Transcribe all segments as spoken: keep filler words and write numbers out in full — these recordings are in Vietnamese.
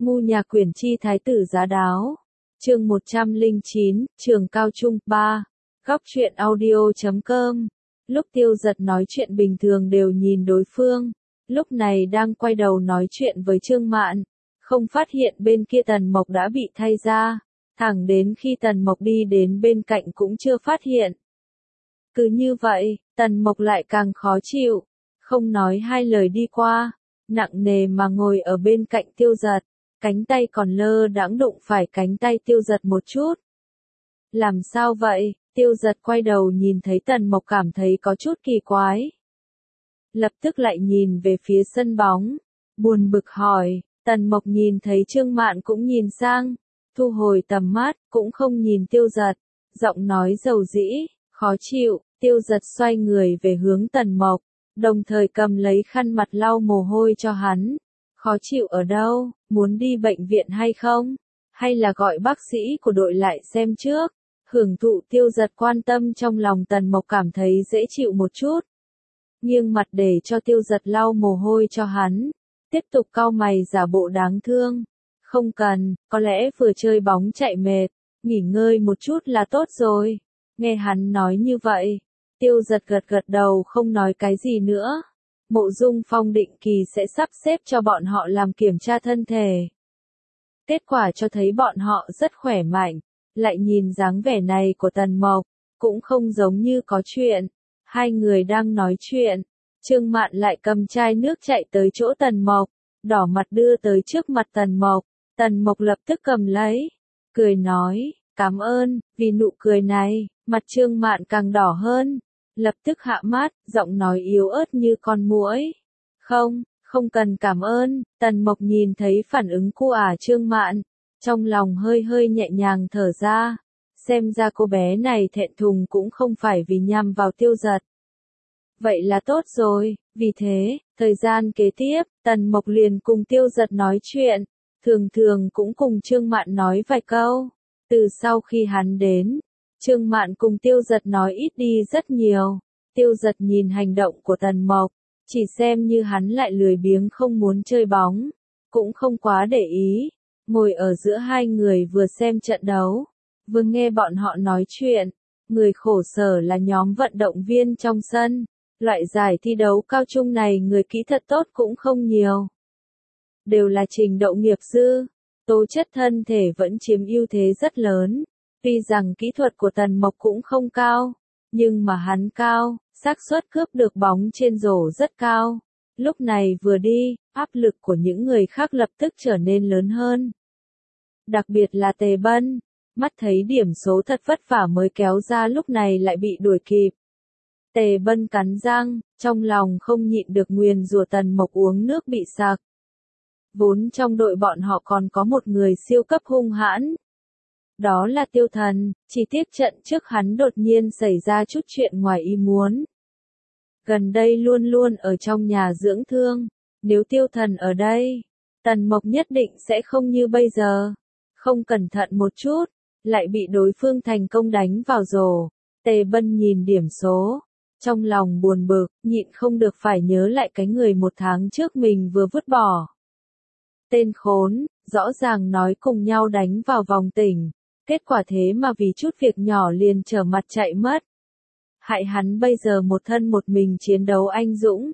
Ngu nhà quyển chi thái tử giá đáo. Chương một trăm lẻ chín, trường cao trung, ba. Góc truyện audio chấm com. Lúc Tiêu Giật nói chuyện bình thường đều nhìn đối phương, lúc này đang quay đầu nói chuyện với Trương Mạn, không phát hiện bên kia Tần Mộc đã bị thay ra, thẳng đến khi Tần Mộc đi đến bên cạnh cũng chưa phát hiện. Cứ như vậy, Tần Mộc lại càng khó chịu, không nói hai lời đi qua, nặng nề mà ngồi ở bên cạnh Tiêu Giật, cánh tay còn lơ đãng đụng phải cánh tay Tiêu Giật một chút. Làm sao vậy? Tiêu Giật quay đầu nhìn thấy Tần Mộc cảm thấy có chút kỳ quái. Lập tức lại nhìn về phía sân bóng, buồn bực hỏi, Tần Mộc nhìn thấy Trương Mạn cũng nhìn sang, thu hồi tầm mắt, cũng không nhìn Tiêu Giật, giọng nói dầu dĩ, khó chịu. Tiêu Giật xoay người về hướng Tần Mộc, đồng thời cầm lấy khăn mặt lau mồ hôi cho hắn. Khó chịu ở đâu, muốn đi bệnh viện hay không? Hay là gọi bác sĩ của đội lại xem trước? Hưởng thụ Tiêu Giật quan tâm trong lòng Tần Mộc cảm thấy dễ chịu một chút. Nghiêng mặt để cho Tiêu Giật lau mồ hôi cho hắn, tiếp tục cau mày giả bộ đáng thương. Không cần, có lẽ vừa chơi bóng chạy mệt, nghỉ ngơi một chút là tốt rồi. Nghe hắn nói như vậy, Tiêu Giật gật gật đầu không nói cái gì nữa. Mộ Dung Phong định kỳ sẽ sắp xếp cho bọn họ làm kiểm tra thân thể. Kết quả cho thấy bọn họ rất khỏe mạnh, lại nhìn dáng vẻ này của Tần Mộc, cũng không giống như có chuyện. Hai người đang nói chuyện, Trương Mạn lại cầm chai nước chạy tới chỗ Tần Mộc, đỏ mặt đưa tới trước mặt Tần Mộc. Tần Mộc lập tức cầm lấy, cười nói, cảm ơn, vì nụ cười này, mặt Trương Mạn càng đỏ hơn. Lập tức hạ mát, giọng nói yếu ớt như con muỗi. Không, không cần cảm ơn. Tần Mộc nhìn thấy phản ứng của ả Trương Mạn, trong lòng hơi hơi nhẹ nhàng thở ra. Xem ra cô bé này thẹn thùng cũng không phải vì nhằm vào Tiêu Giật. Vậy là tốt rồi, vì thế, thời gian kế tiếp, Tần Mộc liền cùng Tiêu Giật nói chuyện, thường thường cũng cùng Trương Mạn nói vài câu. Từ sau khi hắn đến, Trương Mạn cùng Tiêu Giật nói ít đi rất nhiều. Tiêu Giật nhìn hành động của Tần Mộc, chỉ xem như hắn lại lười biếng không muốn chơi bóng, cũng không quá để ý. Ngồi ở giữa hai người vừa xem trận đấu, vừa nghe bọn họ nói chuyện. Người khổ sở là nhóm vận động viên trong sân. Loại giải thi đấu cao trung này người kỹ thuật tốt cũng không nhiều. Đều là trình độ nghiệp dư, tố chất thân thể vẫn chiếm ưu thế rất lớn. Tuy rằng kỹ thuật của Tần Mộc cũng không cao, nhưng mà hắn cao, xác suất cướp được bóng trên rổ rất cao. Lúc này vừa đi, áp lực của những người khác lập tức trở nên lớn hơn. Đặc biệt là Tề Bân, mắt thấy điểm số thật vất vả mới kéo ra lúc này lại bị đuổi kịp. Tề Bân cắn răng, trong lòng không nhịn được nguyền rủa Tần Mộc uống nước bị sặc. Vốn trong đội bọn họ còn có một người siêu cấp hung hãn. Đó là Tiêu Thần, chỉ tiếc trận trước hắn đột nhiên xảy ra chút chuyện ngoài ý muốn. Gần đây luôn luôn ở trong nhà dưỡng thương, nếu Tiêu Thần ở đây, Tần Mộc nhất định sẽ không như bây giờ. Không cẩn thận một chút, lại bị đối phương thành công đánh vào rổ. Tề Bân nhìn điểm số, trong lòng buồn bực, nhịn không được phải nhớ lại cái người một tháng trước mình vừa vứt bỏ. Tên khốn, rõ ràng nói cùng nhau đánh vào vòng tỉnh. Kết quả thế mà vì chút việc nhỏ liền trở mặt chạy mất. Hại hắn bây giờ một thân một mình chiến đấu anh dũng.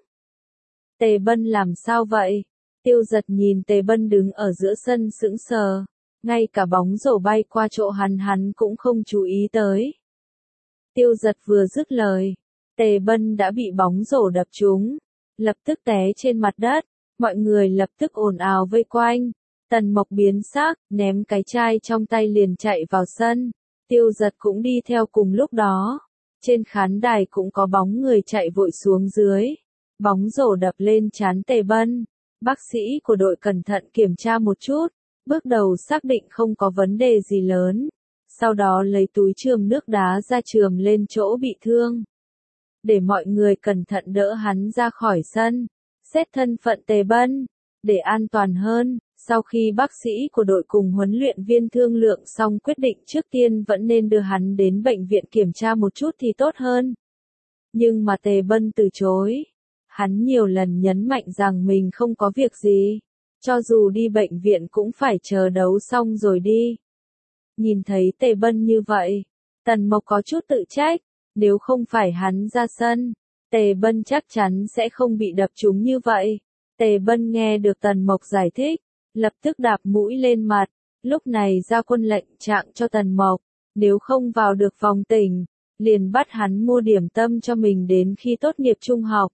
Tề Bân làm sao vậy? Tiêu Giật nhìn Tề Bân đứng ở giữa sân sững sờ. Ngay cả bóng rổ bay qua chỗ hắn hắn cũng không chú ý tới. Tiêu Giật vừa dứt lời, Tề Bân đã bị bóng rổ đập trúng, lập tức té trên mặt đất. Mọi người lập tức ồn ào vây quanh. Tần Mộc biến sắc, ném cái chai trong tay liền chạy vào sân. Tiêu Giật cũng đi theo cùng lúc đó. Trên khán đài cũng có bóng người chạy vội xuống dưới. Bóng rổ đập lên trán Tề Bân. Bác sĩ của đội cẩn thận kiểm tra một chút. Bước đầu xác định không có vấn đề gì lớn. Sau đó lấy túi chườm nước đá ra chườm lên chỗ bị thương. Để mọi người cẩn thận đỡ hắn ra khỏi sân. Xét thân phận Tề Bân. Để an toàn hơn. Sau khi bác sĩ của đội cùng huấn luyện viên thương lượng xong quyết định trước tiên vẫn nên đưa hắn đến bệnh viện kiểm tra một chút thì tốt hơn. Nhưng mà Tề Bân từ chối. Hắn nhiều lần nhấn mạnh rằng mình không có việc gì. Cho dù đi bệnh viện cũng phải chờ đấu xong rồi đi. Nhìn thấy Tề Bân như vậy, Tần Mộc có chút tự trách, nếu không phải hắn ra sân, Tề Bân chắc chắn sẽ không bị đập trúng như vậy. Tề Bân nghe được Tần Mộc giải thích, lập tức đạp mũi lên mặt, lúc này ra quân lệnh trạng cho Tần Mộc, nếu không vào được vòng tỉnh, liền bắt hắn mua điểm tâm cho mình đến khi tốt nghiệp trung học.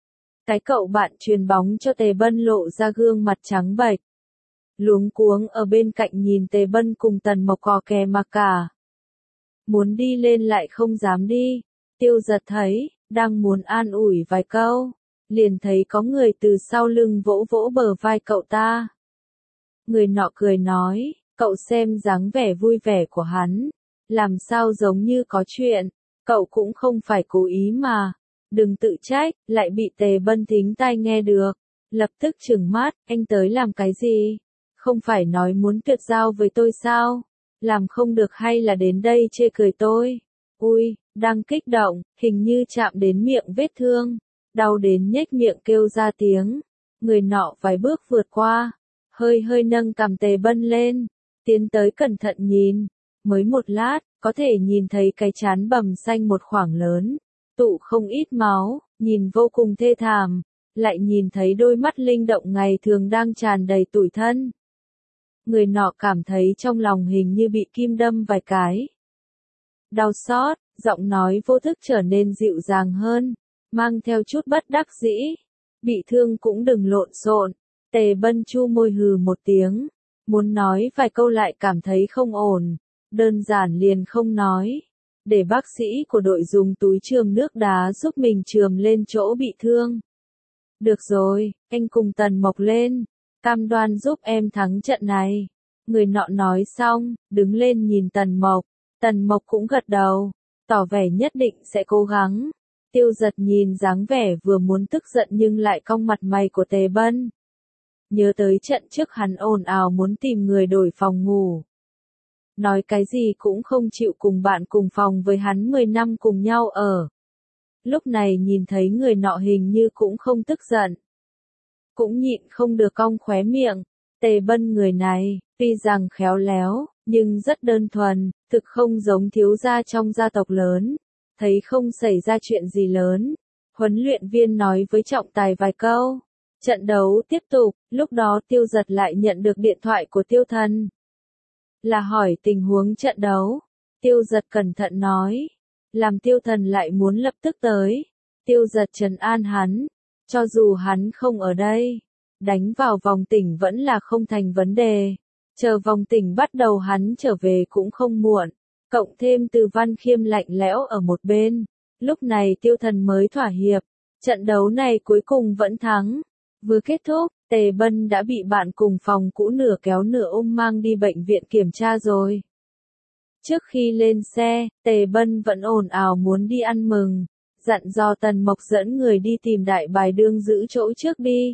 Cái cậu bạn chuyền bóng cho Tề Bân lộ ra gương mặt trắng bệch. Luống cuống ở bên cạnh nhìn Tề Bân cùng Tần Mộc cò kè mà cả. Muốn đi lên lại không dám đi, Tiêu Giật thấy, đang muốn an ủi vài câu, liền thấy có người từ sau lưng vỗ vỗ bờ vai cậu ta. Người nọ cười nói, cậu xem dáng vẻ vui vẻ của hắn, làm sao giống như có chuyện, cậu cũng không phải cố ý mà, đừng tự trách, lại bị Tề Bân thính tai nghe được, lập tức trừng mắt, anh tới làm cái gì? Không phải nói muốn tuyệt giao với tôi sao? Làm không được hay là đến đây chê cười tôi? Ui, đang kích động, hình như chạm đến miệng vết thương, đau đến nhếch miệng kêu ra tiếng. Người nọ vài bước vượt qua, hơi hơi nâng cằm Tề Bân lên, tiến tới cẩn thận nhìn, mới một lát, có thể nhìn thấy cái trán bầm xanh một khoảng lớn, tụ không ít máu, nhìn vô cùng thê thảm, lại nhìn thấy đôi mắt linh động ngày thường đang tràn đầy tủi thân. Người nọ cảm thấy trong lòng hình như bị kim đâm vài cái. Đau xót, giọng nói vô thức trở nên dịu dàng hơn, mang theo chút bất đắc dĩ. Bị thương cũng đừng lộn xộn. Tề Bân chu môi hừ một tiếng, muốn nói vài câu lại cảm thấy không ổn, đơn giản liền không nói. Để bác sĩ của đội dùng túi chườm nước đá giúp mình chườm lên chỗ bị thương. Được rồi, anh cùng Tần Mộc lên, cam đoan giúp em thắng trận này. Người nọ nói xong, đứng lên nhìn Tần Mộc, Tần Mộc cũng gật đầu, tỏ vẻ nhất định sẽ cố gắng. Tiêu Giật nhìn dáng vẻ vừa muốn tức giận nhưng lại cong mặt mày của Tề Bân. Nhớ tới trận trước hắn ồn ào muốn tìm người đổi phòng ngủ. Nói cái gì cũng không chịu cùng bạn cùng phòng với hắn mười năm cùng nhau ở. Lúc này nhìn thấy người nọ hình như cũng không tức giận. Cũng nhịn không được cong khóe miệng. Tề Bân người này, tuy rằng khéo léo, nhưng rất đơn thuần, thực không giống thiếu gia trong gia tộc lớn. Thấy không xảy ra chuyện gì lớn. Huấn luyện viên nói với trọng tài vài câu. Trận đấu tiếp tục, lúc đó Tiêu Giật lại nhận được điện thoại của Tiêu Thần. Là hỏi tình huống trận đấu. Tiêu Giật cẩn thận nói. Làm Tiêu Thần lại muốn lập tức tới. Tiêu Giật trấn an hắn. Cho dù hắn không ở đây, đánh vào vòng tỉnh vẫn là không thành vấn đề. Chờ vòng tỉnh bắt đầu hắn trở về cũng không muộn. Cộng thêm Từ Văn Khiêm lạnh lẽo ở một bên. Lúc này Tiêu Thần mới thỏa hiệp. Trận đấu này cuối cùng vẫn thắng. Vừa kết thúc, Tề Bân đã bị bạn cùng phòng cũ nửa kéo nửa ôm mang đi bệnh viện kiểm tra rồi. Trước khi lên xe, Tề Bân vẫn ồn ào muốn đi ăn mừng, dặn dò Tần Mộc dẫn người đi tìm Đại Bài Đương giữ chỗ trước đi.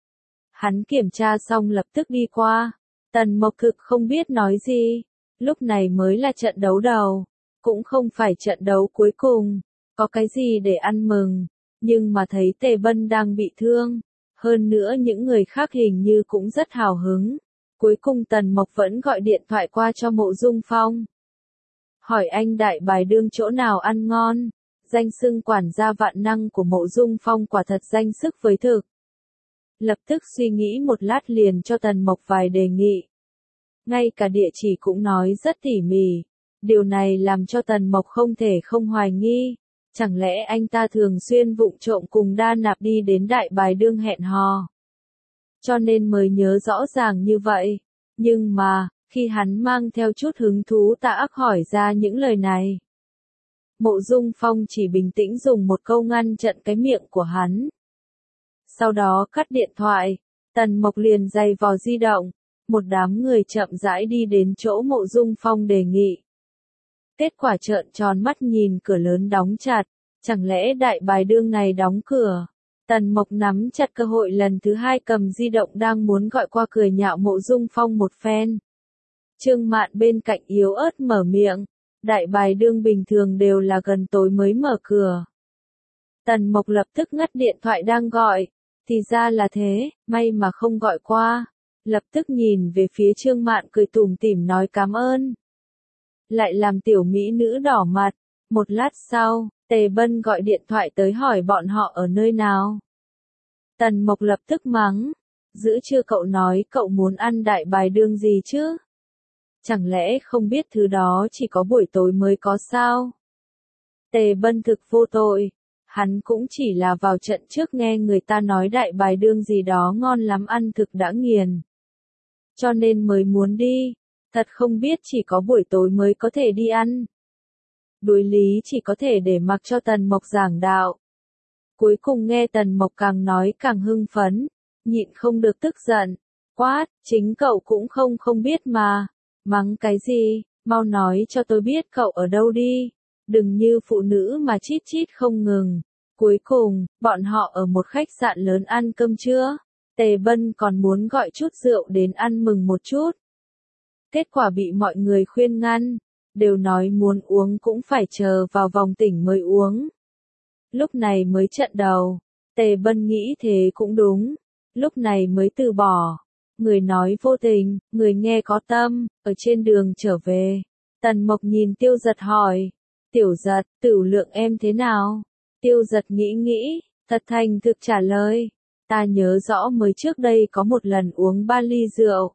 Hắn kiểm tra xong lập tức đi qua, Tần Mộc thực không biết nói gì, lúc này mới là trận đấu đầu, cũng không phải trận đấu cuối cùng, có cái gì để ăn mừng, nhưng mà thấy Tề Bân đang bị thương. Hơn nữa những người khác hình như cũng rất hào hứng. Cuối cùng Tần Mộc vẫn gọi điện thoại qua cho Mộ Dung Phong. Hỏi anh Đại Bài Đương chỗ nào ăn ngon. Danh xưng quản gia vạn năng của Mộ Dung Phong quả thật danh sức với thực. Lập tức suy nghĩ một lát liền cho Tần Mộc vài đề nghị. Ngay cả địa chỉ cũng nói rất tỉ mỉ. Điều này làm cho Tần Mộc không thể không hoài nghi. Chẳng lẽ anh ta thường xuyên vụng trộm cùng Đa Nạp đi đến Đại Bài Đương hẹn hò? Cho nên mới nhớ rõ ràng như vậy. Nhưng mà, khi hắn mang theo chút hứng thú tạ ác hỏi ra những lời này. Mộ Dung Phong chỉ bình tĩnh dùng một câu ngăn chặn cái miệng của hắn. Sau đó cắt điện thoại, Tần Mộc liền giày vò di động. Một đám người chậm rãi đi đến chỗ Mộ Dung Phong đề nghị. Kết quả trợn tròn mắt nhìn cửa lớn đóng chặt, chẳng lẽ Đại Bài Đương này đóng cửa? Tần Mộc nắm chặt cơ hội lần thứ hai cầm di động đang muốn gọi qua cười nhạo Mộ Dung Phong một phen. Trương Mạn bên cạnh yếu ớt mở miệng, Đại Bài Đương bình thường đều là gần tối mới mở cửa. Tần Mộc lập tức ngắt điện thoại đang gọi, Thì ra là thế, may mà không gọi qua. Lập tức nhìn về phía Trương Mạn cười tủm tỉm nói cảm ơn. Lại làm tiểu mỹ nữ đỏ mặt. Một lát sau, Tề Bân gọi điện thoại tới hỏi bọn họ ở nơi nào. Tần Mộc lập tức mắng. Giữ chưa cậu nói cậu muốn ăn đại bài đương gì chứ? Chẳng lẽ không biết thứ đó chỉ có buổi tối mới có sao? Tề Bân thực vô tội. Hắn cũng chỉ là vào trận trước nghe người ta nói đại bài đương gì đó ngon lắm ăn thực đã nghiền. Cho nên mới muốn đi. Thật không biết chỉ có buổi tối mới có thể đi ăn. Đối lý chỉ có thể để mặc cho Tần Mộc giảng đạo. Cuối cùng nghe Tần Mộc càng nói càng hưng phấn. Nhịn không được tức giận. Quát, chính cậu cũng không không biết mà. Mắng cái gì, mau nói cho tôi biết cậu ở đâu đi. Đừng như phụ nữ mà chít chít không ngừng. Cuối cùng, bọn họ ở một khách sạn lớn ăn cơm trưa. Tề Bân còn muốn gọi chút rượu đến ăn mừng một chút. Kết quả bị mọi người khuyên ngăn. Đều nói muốn uống cũng phải chờ vào vòng tỉnh mới uống. Lúc này mới trận đầu. Tề Bân nghĩ thế cũng đúng. Lúc này mới từ bỏ. Người nói vô tình, người nghe có tâm. Ở trên đường trở về, Tần Mộc nhìn Tiêu Giật hỏi. Tiểu Giật, tửu lượng em thế nào? Tiêu Giật nghĩ nghĩ, thật thành thực trả lời. Ta nhớ rõ mới trước đây có một lần uống ba ly rượu.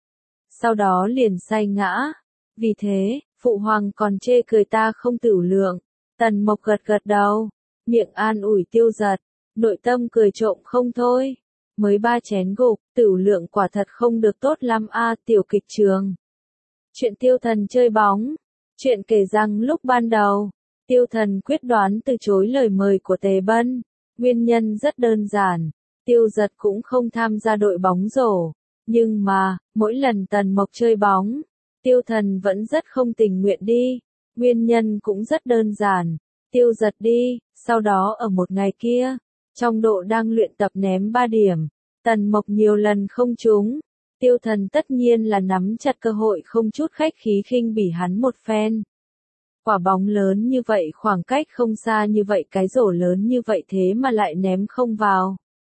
Sau đó liền say ngã. Vì thế, Phụ Hoàng còn chê cười ta không tửu lượng. Tần Mộc gật gật đầu, miệng an ủi Tiêu Giật, nội tâm cười trộm không thôi. Mới ba chén gục, tửu lượng quả thật không được tốt lắm a. Tiểu kịch trường. Chuyện Tiêu Thần chơi bóng. Chuyện kể rằng lúc ban đầu, Tiêu Thần quyết đoán từ chối lời mời của Tề Bân. Nguyên nhân rất đơn giản, Tiêu Giật cũng không tham gia đội bóng rổ. Nhưng mà, mỗi lần Tần Mộc chơi bóng, Tiêu Thần vẫn rất không tình nguyện đi. Nguyên nhân cũng rất đơn giản, Tiêu Giật đi, sau đó ở một ngày kia, trong độ đang luyện tập ném ba điểm, Tần Mộc nhiều lần không trúng. Tiêu Thần tất nhiên là nắm chặt cơ hội không chút khách khí khinh bỉ hắn một phen. Quả bóng lớn như vậy khoảng cách không xa như vậy cái rổ lớn như vậy thế mà lại ném không vào.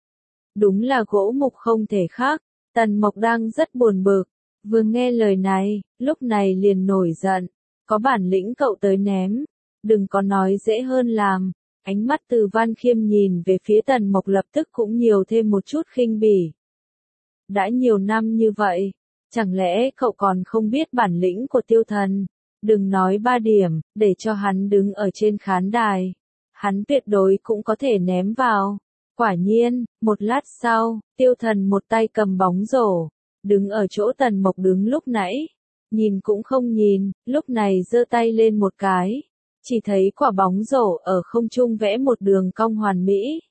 Đúng là gỗ mục không thể khác. Tần Mộc đang rất buồn bực. Vừa nghe lời này, lúc này liền nổi giận. Có bản lĩnh cậu tới ném. Đừng có nói dễ hơn làm. Ánh mắt từ Văn Khiêm nhìn về phía Tần Mộc lập tức cũng nhiều thêm một chút khinh bỉ. Đã nhiều năm như vậy, chẳng lẽ cậu còn không biết bản lĩnh của Tiêu Thần? Đừng nói ba điểm, để cho hắn đứng ở trên khán đài. Hắn tuyệt đối cũng có thể ném vào. Quả nhiên, một lát sau, Tiêu Thần một tay cầm bóng rổ, đứng ở chỗ Tần Mộc đứng lúc nãy. Nhìn cũng không nhìn, lúc này giơ tay lên một cái. Chỉ thấy quả bóng rổ ở không trung vẽ một đường cong hoàn mỹ.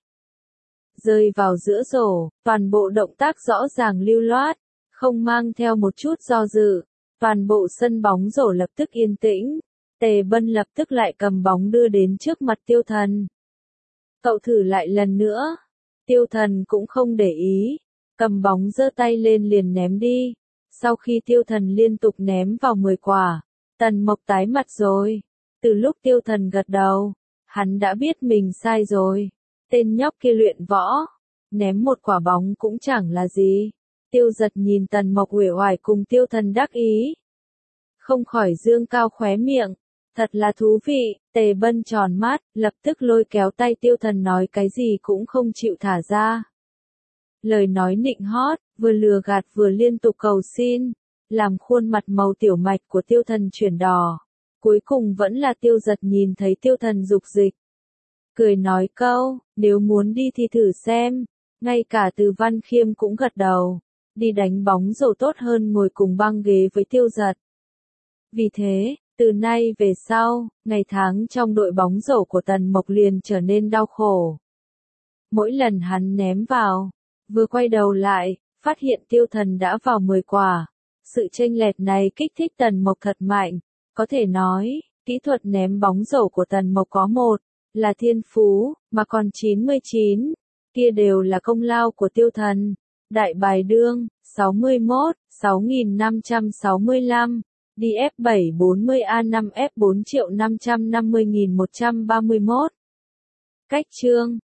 Rơi vào giữa rổ, toàn bộ động tác rõ ràng lưu loát, không mang theo một chút do dự. Toàn bộ sân bóng rổ lập tức yên tĩnh. Tề Bân lập tức lại cầm bóng đưa đến trước mặt Tiêu Thần. Cậu thử lại lần nữa. Tiêu Thần cũng không để ý. Cầm bóng giơ tay lên liền ném đi. Sau khi Tiêu Thần liên tục ném vào mười quả, Tần Mộc tái mặt rồi. Từ lúc Tiêu Thần gật đầu, hắn đã biết mình sai rồi. Tên nhóc kia luyện võ, ném một quả bóng cũng chẳng là gì. Tiêu Giật nhìn Tần Mộc uể oải cùng Tiêu Thần đắc ý, không khỏi dương cao khóe miệng. Thật là thú vị. Tề Bân tròn mắt, lập tức lôi kéo tay Tiêu Thần nói cái gì cũng không chịu thả ra. Lời nói nịnh hót, vừa lừa gạt vừa liên tục cầu xin, làm khuôn mặt màu tiểu mạch của Tiêu Thần chuyển đỏ. Cuối cùng vẫn là Tiêu Giật nhìn thấy Tiêu Thần dục dịch, cười nói câu, nếu muốn đi thì thử xem. Ngay cả Từ Văn Khiêm cũng gật đầu. Đi đánh bóng rổ tốt hơn ngồi cùng băng ghế với Tiêu Giật. Vì thế, từ nay về sau, ngày tháng trong đội bóng rổ của Tần Mộc liền trở nên đau khổ. Mỗi lần hắn ném vào, vừa quay đầu lại, phát hiện Tiêu Thần đã vào mười quả. Sự chênh lệch này kích thích Tần Mộc thật mạnh. Có thể nói, kỹ thuật ném bóng rổ của Tần Mộc có một là thiên phú, mà còn chín mươi chín kia đều là công lao của Tiêu Thần. Đại bài đương, sáu mươi mốt, sáu nghìn năm trăm sáu mươi lăm, D F bảy bốn mươi A năm F bốn triệu năm trăm năm mươi nghìn một trăm ba mươi mốt. Cách chương